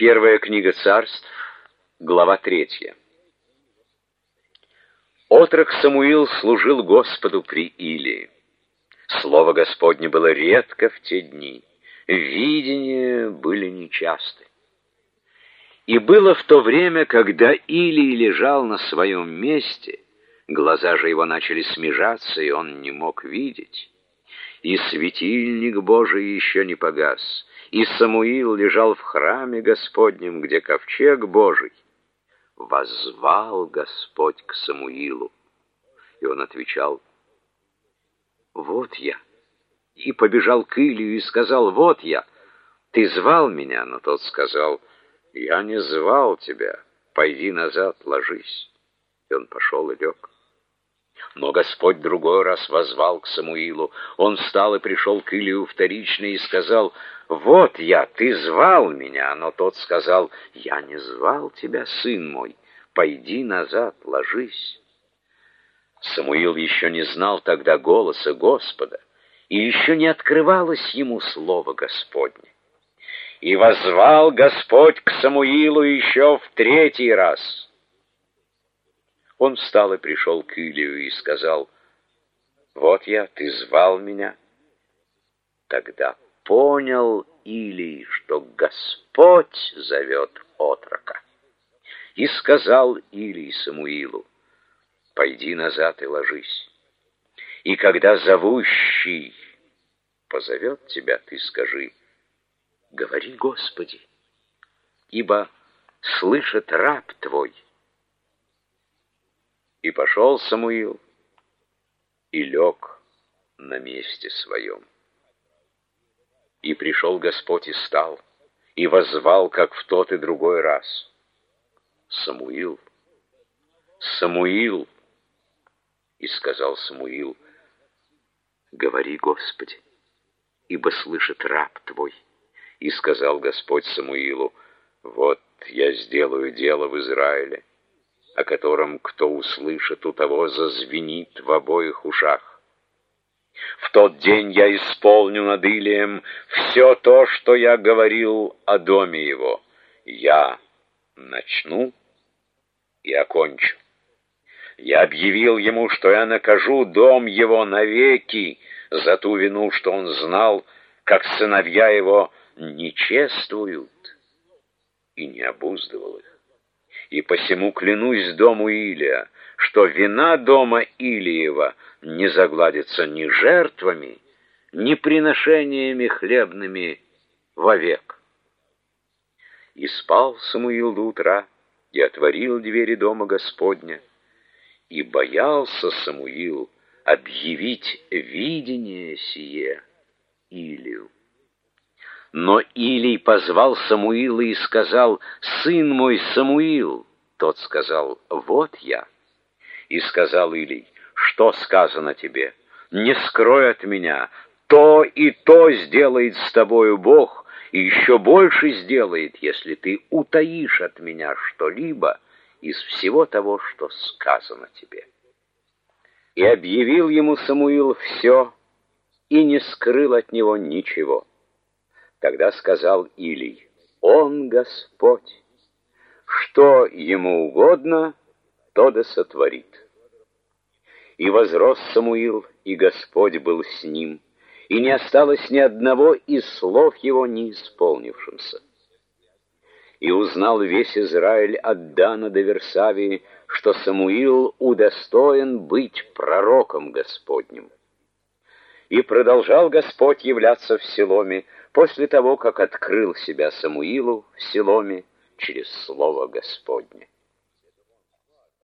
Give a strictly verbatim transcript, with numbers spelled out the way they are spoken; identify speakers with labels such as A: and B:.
A: Первая книга Царств, глава третья. Отрок Самуил служил Господу при Илии. Слово Господне было редко в те дни, видения были нечасты. И было в то время, когда Илий лежал на своем месте, глаза же его начали смежаться, и он не мог видеть. И светильник Божий еще не погас, и Самуил лежал в храме Господнем, где ковчег Божий. Воззвал Господь к Самуилу, и он отвечал: «Вот я». И побежал к Илию и сказал: «Вот я, ты звал меня?» Но тот сказал: «Я не звал тебя, пойди назад, ложись». И он пошел и лег. Но Господь другой раз воззвал к Самуилу. Он встал и пришел к Илию вторично и сказал: «Вот я, ты звал меня?» Но тот сказал: «Я не звал тебя, сын мой, пойди назад, ложись». Самуил еще не знал тогда голоса Господа, и еще не открывалось ему слово Господне. И воззвал Господь к Самуилу еще в третий раз. Он встал и пришел к Илию и сказал: «Вот я, ты звал меня». Тогда понял Илий, что Господь зовет отрока. И сказал Илий Самуилу: «Пойди назад и ложись. И когда зовущий позовет тебя, ты скажи: говори, Господи, ибо слышит раб твой». И пошел Самуил и лег на месте своем. И пришел Господь и стал, и воззвал, как в тот и другой раз: «Самуил, Самуил!» И сказал Самуил: «Говори, Господи, ибо слышит раб твой». И сказал Господь Самуилу: «Вот я сделаю дело в Израиле, о котором кто услышит, у того зазвенит в обоих ушах. В тот день я исполню над Илием все то, что я говорил о доме его. Я начну и окончу. Я объявил ему, что я накажу дом его навеки за ту вину, что он знал, как сыновья его не чествуют, и не обуздывал их. И посему клянусь дому Илия, что вина дома Илиева не загладится ни жертвами, ни приношениями хлебными вовек». И спал Самуил до утра, и отворил двери дома Господня, и боялся Самуил объявить видение сие Илию. Но Илий позвал Самуила и сказал: «Сын мой Самуил». Тот сказал: «Вот я». И сказал Илий: «Что сказано тебе? Не скрой от меня. То и то сделает с тобою Бог, и еще больше сделает, если ты утаишь от меня что-либо из всего того, что сказано тебе». И объявил ему Самуил все, и не скрыл от него ничего. Тогда сказал Илий: «Он Господь, что ему угодно, то да сотворит». И возрос Самуил, и Господь был с ним, и не осталось ни одного из слов его не исполнившимся. И узнал весь Израиль от Дана до Версавии, что Самуил удостоен быть пророком Господним. И продолжал Господь являться в Силоме после того, как открыл себя Самуилу в Силоме через слово Господне.